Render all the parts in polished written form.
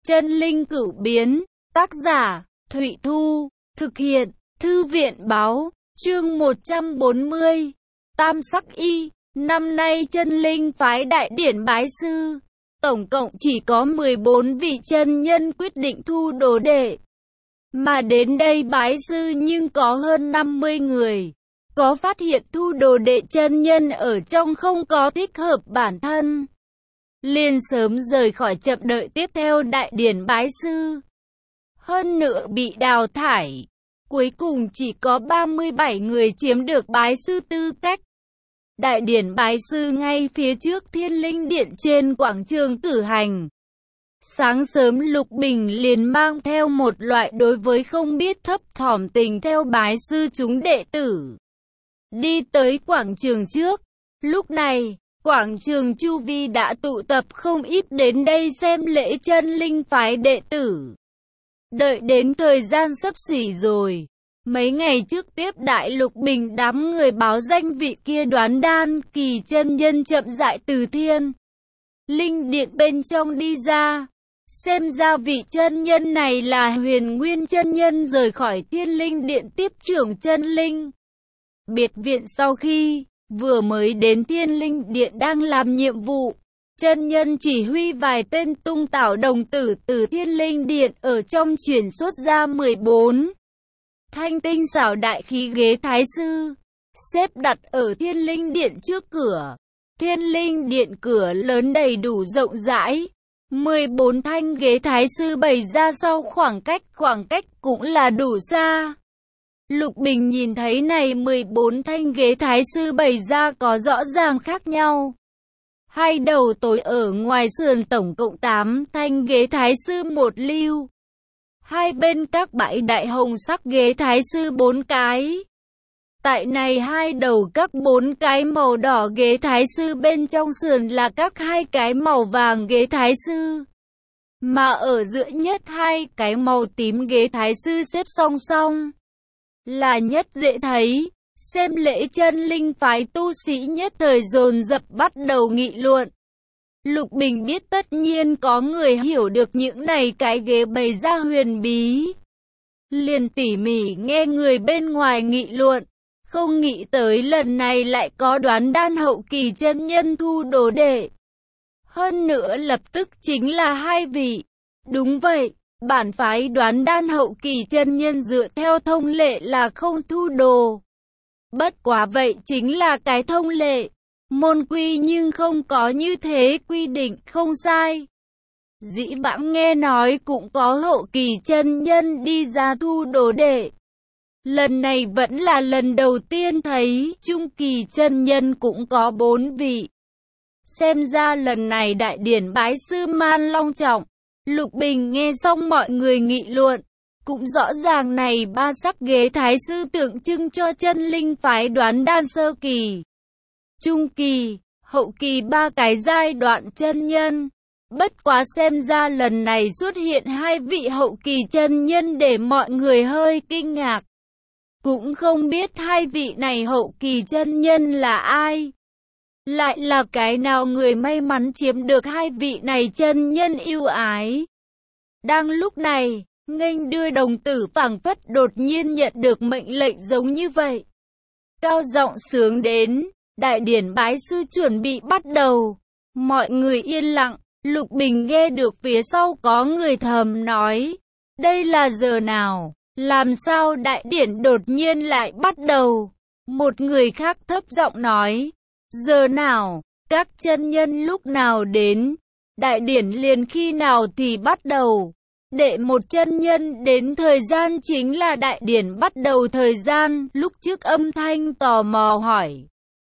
Chân linh cửu biến, tác giả, Thụy Thu, thực hiện, Thư viện báo, chương 140, Tam Sắc Y. Năm nay chân linh phái đại điển bái sư, tổng cộng chỉ có 14 vị chân nhân quyết định thu đồ đệ. Mà đến đây bái sư nhưng có hơn 50 người. Có phát hiện thu đồ đệ chân nhân ở trong không có thích hợp bản thân, liền sớm rời khỏi chậm đợi tiếp theo đại điển bái sư. Hơn nữa bị đào thải. Cuối cùng chỉ có 37 người chiếm được bái sư tư cách. Đại điển bái sư ngay phía trước Thiên Linh Điện trên quảng trường cử hành. Sáng sớm Lục Bình liền mang theo một loại đối với không biết thấp thỏm tình theo bái sư chúng đệ tử. Đi tới quảng trường trước. Lúc này, quảng trường chu vi đã tụ tập không ít đến đây xem lễ chân linh phái đệ tử. Đợi đến thời gian sắp xỉ rồi. Mấy ngày trước tiếp đại Lục Bình đám người báo danh vị kia Đoán Đan Kỳ chân nhân chậm rãi từ Thiên Linh Điện bên trong đi ra. Xem ra vị chân nhân này là Huyền Nguyên chân nhân rời khỏi Thiên Linh Điện tiếp trưởng chân linh biệt viện sau khi vừa mới đến Thiên Linh Điện đang làm nhiệm vụ. Chân nhân chỉ huy vài tên tung tảo đồng tử từ Thiên Linh Điện ở trong chuyển xuất ra 14 thanh tinh xảo đại khí ghế thái sư, xếp đặt ở Thiên Linh Điện trước cửa. Thiên Linh Điện cửa lớn đầy đủ rộng rãi, 14 thanh ghế thái sư bày ra sau khoảng cách cũng là đủ xa. Lục Bình nhìn thấy này 14 thanh ghế thái sư bày ra có rõ ràng khác nhau. Hai đầu tối ở ngoài sườn tổng cộng 8 thanh ghế thái sư một lưu. Hai bên các bãi đại hồng sắc ghế thái sư 4 cái. Tại này hai đầu các 4 cái màu đỏ ghế thái sư bên trong sườn là các 2 cái màu vàng ghế thái sư. Mà ở giữa nhất 2 cái màu tím ghế thái sư xếp song song. Là nhất dễ thấy. Xem lễ chân linh phái tu sĩ nhất thời dồn dập bắt đầu nghị luận. Lục Bình biết tất nhiên có người hiểu được những này cái ghế bày ra huyền bí. Liền tỉ mỉ nghe người bên ngoài nghị luận. Không nghĩ tới lần này lại có Đoán Đan hậu kỳ chân nhân thu đồ đệ. Hơn nữa lập tức chính là 2 vị. Đúng vậy, bản phái Đoán Đan hậu kỳ chân nhân dựa theo thông lệ là không thu đồ. Bất quá vậy chính là cái thông lệ. Môn quy nhưng không có như thế quy định không sai. Dĩ vãng nghe nói cũng có hậu kỳ chân nhân đi ra thu đồ đệ. Lần này vẫn là lần đầu tiên thấy trung kỳ chân nhân cũng có 4 vị. Xem ra lần này đại điển bái sư man long trọng. Lục Bình nghe xong mọi người nghị luận. Cũng rõ ràng này 3 sắc ghế thái sư tượng trưng cho chân linh phái Đoán Đan sơ kỳ, trung kỳ, hậu kỳ 3 cái giai đoạn chân nhân. Bất quá xem ra lần này xuất hiện 2 vị hậu kỳ chân nhân để mọi người hơi kinh ngạc. Cũng không biết 2 vị này hậu kỳ chân nhân là ai. Lại là cái nào người may mắn chiếm được 2 vị này chân nhân ưu ái. Đang lúc này, nghênh đưa đồng tử phảng phất đột nhiên nhận được mệnh lệnh giống như vậy. Cao giọng sướng đến, đại điển bái sư chuẩn bị bắt đầu. Mọi người yên lặng, Lục Bình nghe được phía sau có người thầm nói. Đây là giờ nào? Làm sao đại điển đột nhiên lại bắt đầu? Một người khác thấp giọng nói. Giờ nào? Các chân nhân lúc nào đến? Đại điển liền khi nào thì bắt đầu? Đệ một chân nhân đến thời gian chính là đại điển bắt đầu thời gian. Lúc trước âm thanh tò mò hỏi.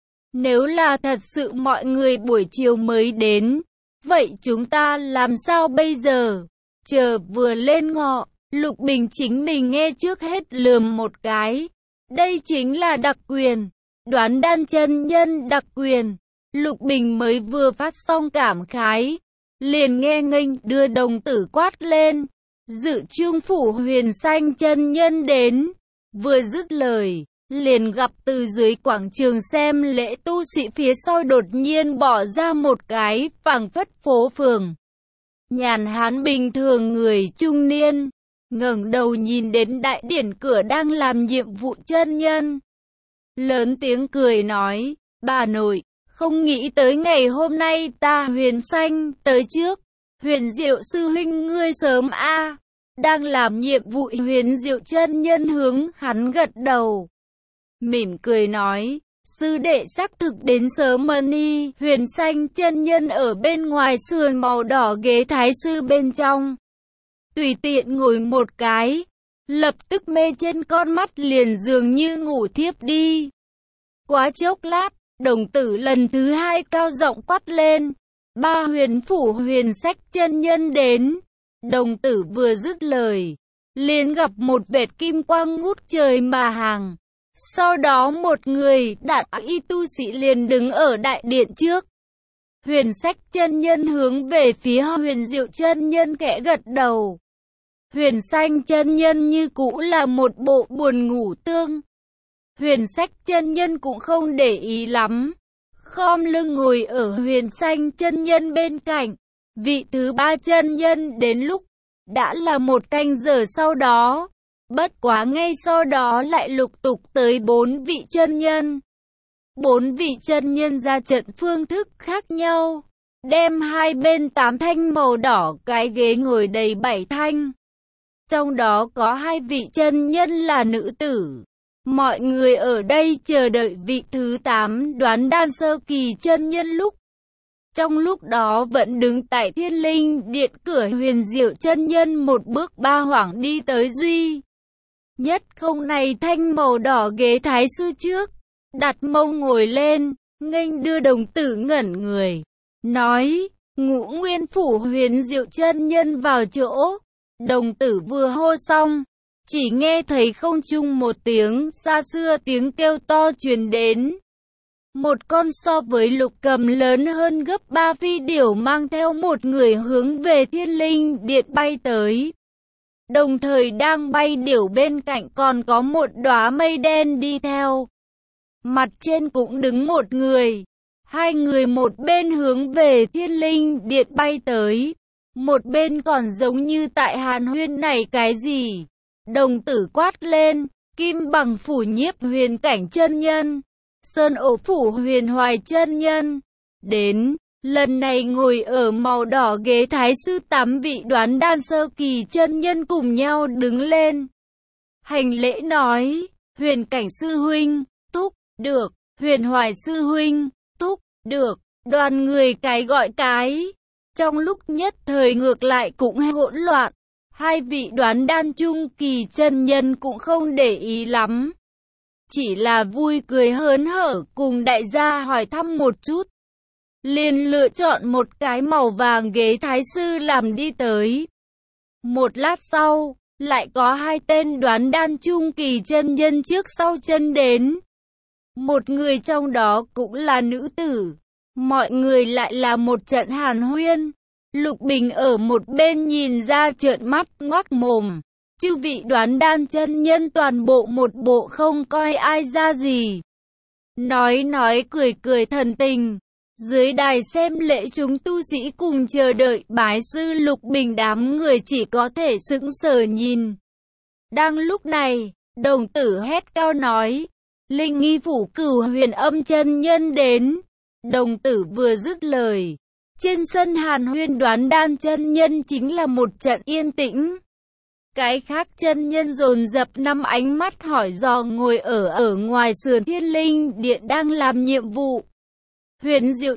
Nếu là thật sự mọi người buổi chiều mới đến, vậy chúng ta làm sao bây giờ? Chờ vừa lên ngọ, Lục Bình chính mình nghe trước hết lườm một cái. Đây chính là đặc quyền. Đoán Đan chân nhân đặc quyền. Lục Bình mới vừa phát xong cảm khái. Liền nghe nghênh đưa đồng tử quát lên. Dự Trương Phủ Huyền Xanh chân nhân đến. Vừa dứt lời, liền gặp từ dưới quảng trường xem lễ tu sĩ phía sau đột nhiên bỏ ra một cái phảng phất phố phường. nhàn hán bình thường người trung niên, ngẩng đầu nhìn đến đại điển cửa đang làm nhiệm vụ chân nhân. Lớn tiếng cười nói, bà nội, không nghĩ tới ngày hôm nay ta Huyền Xanh tới trước. Huyền Diệu sư huynh ngươi sớm a. Đang làm nhiệm vụ Huyền Diệu chân nhân hướng hắn gật đầu. Mỉm cười nói, sư đệ xác thực đến sớm ni. Huyền Xanh chân nhân ở bên ngoài sườn màu đỏ ghế thái sư bên trong. Tùy tiện ngồi một cái, lập tức mê trên con mắt liền dường như ngủ thiếp đi. Quá chốc lát, đồng tử lần thứ hai cao giọng quát lên, ba huyền phủ huyền sách chân nhân đến. Đồng tử vừa dứt lời, liền gặp một vệt kim quang ngút trời mà hàng. Sau đó một người đạn y tu sĩ liền đứng ở đại điện trước. Huyền sách chân nhân hướng về phía Huyền Diệu chân nhân khẽ gật đầu. Huyền Xanh chân nhân như cũ là một bộ buồn ngủ tương. Huyền sách chân nhân cũng không để ý lắm, khom lưng ngồi ở Huyền Xanh chân nhân bên cạnh. Vị thứ ba chân nhân đến lúc đã là một canh giờ sau đó. Bất quá ngay sau đó lại lục tục tới 4 vị chân nhân. 4 vị chân nhân ra trận phương thức khác nhau, đem hai bên 8 thanh màu đỏ cái ghế ngồi đầy 7 thanh. Trong đó có 2 vị chân nhân là nữ tử. Mọi người ở đây chờ đợi vị thứ 8 đoán đan sơ kỳ chân nhân lúc. Trong lúc đó vẫn đứng tại Thiên Linh Điện cửa Huyền Diệu chân nhân một bước ba hoảng đi tới duy nhất không này thanh màu đỏ ghế thái sư trước, đặt mông ngồi lên, nghênh đưa đồng tử ngẩn người, nói, Ngũ Nguyên phủ Huyền Diệu chân nhân vào chỗ. Đồng tử vừa hô xong, chỉ nghe thấy không trung một tiếng xa xưa tiếng kêu to truyền đến. Một con so với Lục Cầm lớn hơn gấp 3 phi điểu mang theo một người hướng về Thiên Linh Điện bay tới. Đồng thời đang bay điểu bên cạnh còn có một đóa mây đen đi theo. Mặt trên cũng đứng một người. Hai người một bên hướng về Thiên Linh Điện bay tới. Một bên còn giống như tại Hàn Huyên này cái gì. Đồng tử quát lên, Kim Bằng phủ Nhiếp Huyền Cảnh chân nhân, Sơn Ổ phủ Huyền Hoài chân nhân. Đến, lần này ngồi ở màu đỏ ghế thái sư 8 vị đoán đan sơ kỳ chân nhân cùng nhau đứng lên. Hành lễ nói, Huyền Cảnh sư huynh, túc, được, Huyền Hoài sư huynh, túc, được, đoàn người cái gọi cái. Trong lúc nhất thời ngược lại cũng hỗn loạn, hai vị đoán đan trung kỳ chân nhân cũng không để ý lắm. Chỉ là vui cười hớn hở cùng đại gia hỏi thăm một chút. Liền lựa chọn một cái màu vàng ghế thái sư làm đi tới. Một lát sau, lại có hai tên đoán đan trung kỳ chân nhân trước sau chân đến. Một người trong đó cũng là nữ tử. Mọi người lại là một trận hàn huyên. Lục Bình ở một bên nhìn ra trợn mắt ngoác mồm. Chư vị đoán đan chân nhân toàn bộ một bộ không coi ai ra gì. Nói cười cười thần tình. Dưới đài xem lễ chúng tu sĩ cùng chờ đợi bái sư Lục Bình, đám người chỉ có thể sững sờ nhìn. Đang lúc này, đồng tử hét cao nói, Linh Nghi phủ Cửu Huyền Âm chân nhân đến. Đồng tử vừa dứt lời, trên sân hàn huyên đoán đan chân nhân chính là một trận yên tĩnh. Cái khác chân nhân dồn dập năm ánh mắt hỏi dò ngồi ở ngoài sườn Thiên Linh Điện đang làm nhiệm vụ. Huyền Diệu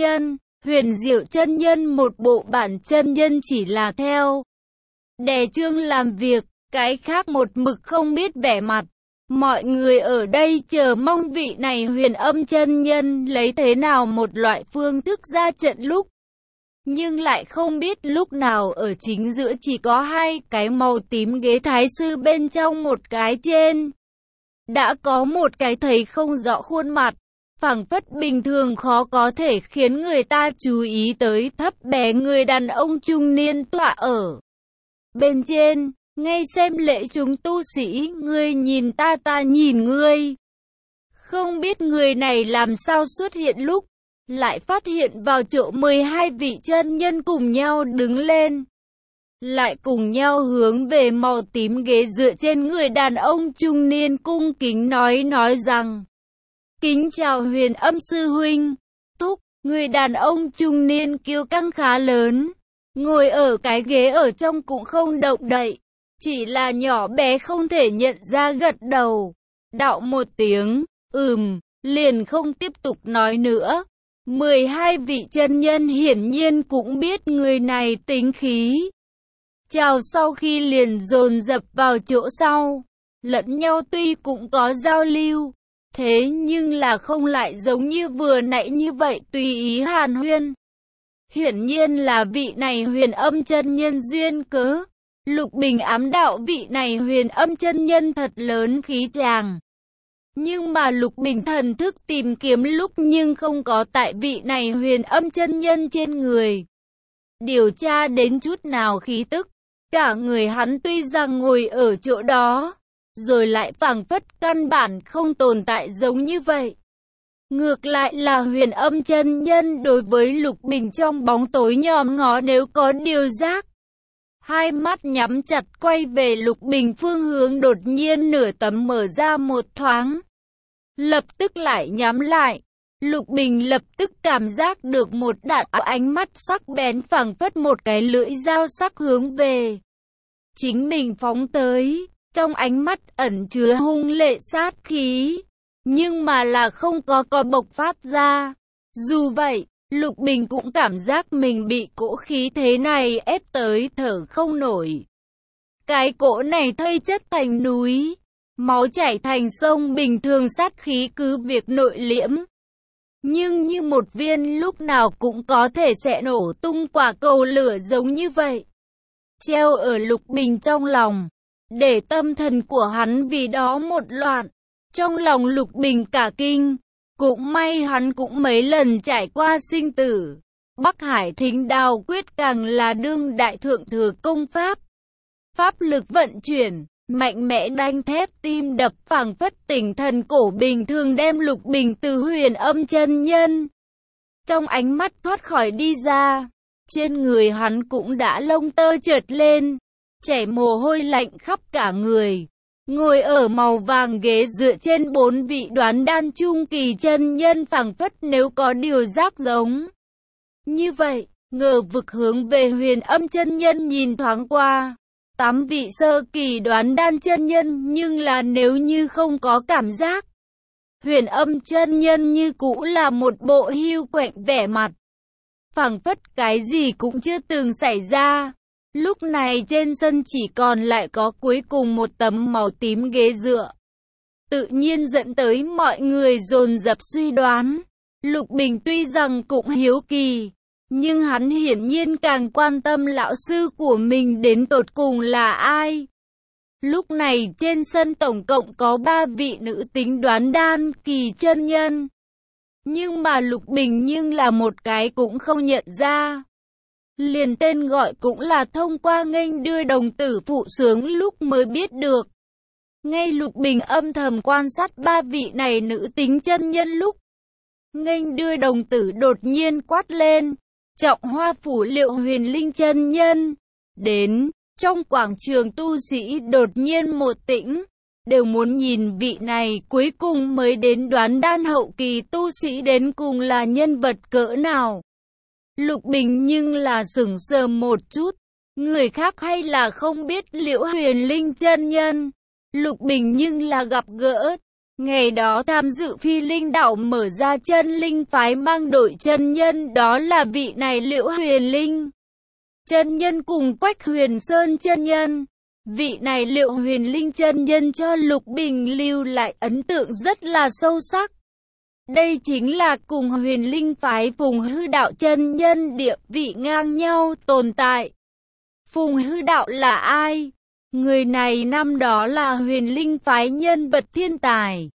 chân nhân một bộ bản chân nhân chỉ là theo đề chương làm việc, cái khác một mực không biết vẻ mặt. Mọi người ở đây chờ mong vị này Huyền Âm chân nhân lấy thế nào một loại phương thức ra trận lúc. Nhưng lại không biết lúc nào ở chính giữa chỉ có hai cái màu tím ghế thái sư bên trong một cái trên. Đã có một cái thấy không rõ khuôn mặt, phảng phất bình thường khó có thể khiến người ta chú ý tới thấp bé người đàn ông trung niên tọa ở bên trên. Ngay xem lễ chúng tu sĩ, ngươi nhìn ta nhìn ngươi. Không biết người này làm sao xuất hiện lúc lại phát hiện vào chỗ 12 vị chân nhân cùng nhau đứng lên, lại cùng nhau hướng về màu tím ghế dựa trên người đàn ông trung niên cung kính nói rằng: kính chào Huyền Âm sư huynh. Thúc, người đàn ông trung niên kiêu căng khá lớn, ngồi ở cái ghế ở trong cũng không động đậy, chỉ là nhỏ bé không thể nhận ra gật đầu, đạo một tiếng, liền không tiếp tục nói nữa. 12 vị chân nhân hiển nhiên cũng biết người này tính khí. Chào sau khi liền dồn dập vào chỗ sau, lẫn nhau tuy cũng có giao lưu, thế nhưng là không lại giống như vừa nãy như vậy tùy ý hàn huyên. Hiển nhiên là vị này Huyền Âm chân nhân duyên cớ. Lục Bình ám đạo vị này Huyền Âm chân nhân thật lớn khí tràng. Nhưng mà Lục Bình thần thức tìm kiếm lúc nhưng không có tại vị này Huyền Âm chân nhân trên người điều tra đến chút nào khí tức. Cả người hắn tuy rằng ngồi ở chỗ đó, rồi lại phảng phất căn bản không tồn tại giống như vậy. Ngược lại là Huyền Âm chân nhân đối với Lục Bình trong bóng tối nhòm ngó nếu có điều giác. Hai mắt nhắm chặt quay về Lục Bình phương hướng, đột nhiên nửa tấm mở ra một thoáng, lập tức lại nhắm lại. Lục Bình lập tức cảm giác được một đạo ánh mắt sắc bén phảng phất một cái lưỡi dao sắc hướng về chính mình phóng tới, trong ánh mắt ẩn chứa hung lệ sát khí, nhưng mà là không có bộc phát ra. Dù vậy, Lục Bình cũng cảm giác mình bị cỗ khí thế này ép tới thở không nổi. Cái cỗ này thây chất thành núi, máu chảy thành sông, bình thường sát khí cứ việc nội liễm, nhưng như một viên lúc nào cũng có thể sẽ nổ tung quả cầu lửa giống như vậy, treo ở Lục Bình trong lòng, để tâm thần của hắn vì đó một loạn. Trong lòng Lục Bình cả kinh, cũng may hắn cũng mấy lần trải qua sinh tử. Bắc Hải Thính Đao Quyết càng là đương đại thượng thừa công pháp. Pháp lực vận chuyển, mạnh mẽ đanh thép, tim đập phảng phất tỉnh thần cổ bình thường đem Lục Bình từ Huyền Âm chân nhân trong ánh mắt thoát khỏi đi ra. Trên người hắn cũng đã lông tơ trượt lên, chảy mồ hôi lạnh khắp cả người. Ngồi ở màu vàng ghế dựa trên 4 vị đoán đan trung kỳ chân nhân phảng phất nếu có điều giác giống như vậy, ngờ vực hướng về Huyền Âm chân nhân nhìn thoáng qua. 8 vị sơ kỳ đoán đan chân nhân, nhưng là nếu như không có cảm giác. Huyền Âm chân nhân như cũ là một bộ hiu quạnh vẻ mặt, phảng phất cái gì cũng chưa từng xảy ra. Lúc này trên sân chỉ còn lại có cuối cùng một tấm màu tím ghế dựa, tự nhiên dẫn tới mọi người dồn dập suy đoán. Lục Bình tuy rằng cũng hiếu kỳ, nhưng hắn hiển nhiên càng quan tâm lão sư của mình đến tột cùng là ai. Lúc này trên sân tổng cộng có 3 vị nữ tính đoán đan kỳ chân nhân, nhưng mà Lục Bình nhưng là một cái cũng không nhận ra. Liền tên gọi cũng là thông qua nghênh đưa đồng tử phụ sướng lúc mới biết được. Ngay Lục Bình âm thầm quan sát 3 vị này nữ tính chân nhân lúc nghênh đưa đồng tử đột nhiên quát lên: Trọng Hoa Phủ Liệu Huyền Linh chân nhân đến. Trong quảng trường tu sĩ đột nhiên một tĩnh, đều muốn nhìn vị này cuối cùng mới đến đoán đan hậu kỳ tu sĩ đến cùng là nhân vật cỡ nào. Lục Bình nhưng là sững sờ một chút, người khác hay là không biết Liễu Huyền Linh chân nhân, Lục Bình nhưng là gặp gỡ. Ngày đó tham dự Phi Linh Đạo mở ra chân linh phái mang đội chân nhân, đó là vị này Liễu Huyền Linh chân nhân cùng Quách Huyền Sơn chân nhân. Vị này Liễu Huyền Linh chân nhân cho Lục Bình lưu lại ấn tượng rất là sâu sắc. Đây chính là cùng Huyền Linh phái Phùng Hư Đạo chân nhân địa vị ngang nhau tồn tại. Phùng Hư Đạo là ai? Người này năm đó là Huyền Linh phái nhân vật thiên tài,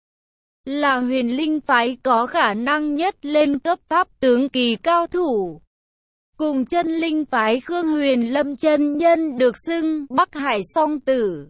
là Huyền Linh phái có khả năng nhất lên cấp pháp tướng kỳ cao thủ. Cùng chân linh phái Khương Huyền Lâm chân nhân được xưng Bắc Hải song tử.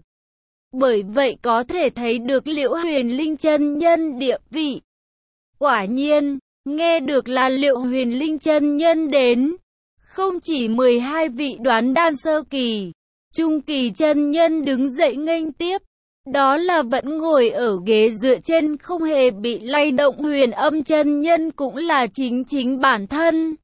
Bởi vậy có thể thấy được Liễu Huyền Linh chân nhân địa vị. Quả nhiên, Nghe được là Liệu Huyền Linh chân nhân đến, không chỉ 12 vị đoán đan sơ kỳ, trung kỳ chân nhân đứng dậy nghênh tiếp. Đó là vẫn ngồi ở ghế dựa trên không hề bị lay động Huyền Âm chân nhân cũng là chính bản thân.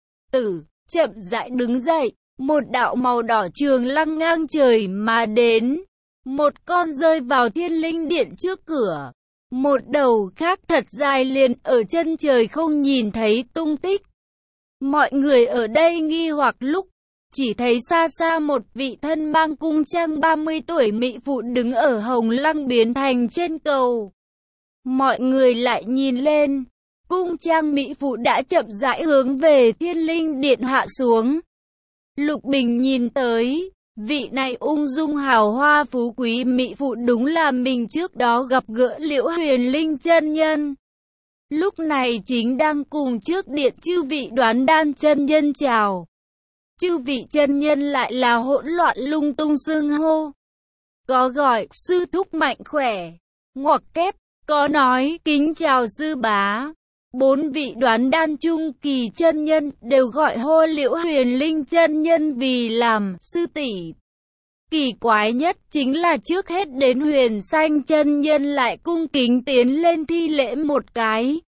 Chậm rãi đứng dậy, một đạo màu đỏ trường lăng ngang trời mà đến. Một con rơi vào Thiên Linh Điện trước cửa. Một đầu khác thật dài liền ở chân trời không nhìn thấy tung tích. Mọi người ở đây nghi hoặc lúc chỉ thấy xa xa một vị thân mang cung trang 30 tuổi mỹ phụ đứng ở Hồng Lăng biến thành trên cầu. Mọi người lại nhìn lên, cung trang mỹ phụ đã chậm rãi hướng về Thiên Linh Điện hạ xuống. Lục Bình nhìn tới, vị này ung dung hào hoa phú quý mỹ phụ đúng là mình trước đó gặp gỡ Liễu Huyền Linh chân nhân. Lúc này chính đang cùng trước điện chư vị đoán đan chân nhân chào. Chư vị chân nhân lại là hỗn loạn lung tung xưng hô. Có gọi sư thúc mạnh khỏe, ngoặc kép, có nói kính chào sư bá. 4 vị đoán đan trung kỳ chân nhân đều gọi hô Liễu Huyền Linh chân nhân vì làm sư tỷ. Kỳ quái nhất chính là trước hết đến Huyền Xanh chân nhân lại cung kính tiến lên thi lễ một cái.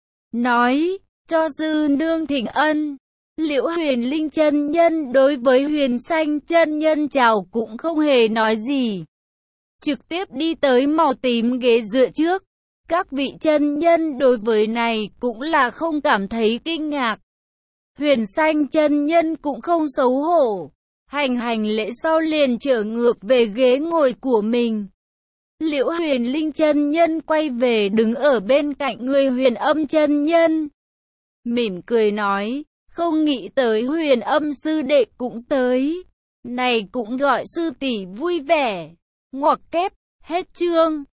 Nói, cho sư nương thỉnh ân. Liễu Huyền Linh chân nhân đối với Huyền Xanh chân nhân chào cũng không hề nói gì. Trực tiếp đi tới màu tím ghế dựa trước. Các vị chân nhân đối với này cũng là không cảm thấy kinh ngạc. Huyền Xanh chân nhân cũng không xấu hổ. Hành lễ sau liền trở ngược về ghế ngồi của mình. Liễu Huyền Linh chân nhân quay về đứng ở bên cạnh người Huyền Âm chân nhân. Mỉm cười nói, không nghĩ tới Huyền Âm sư đệ cũng tới. Này cũng gọi sư tỷ vui vẻ. Ngoặc kép, hết chương.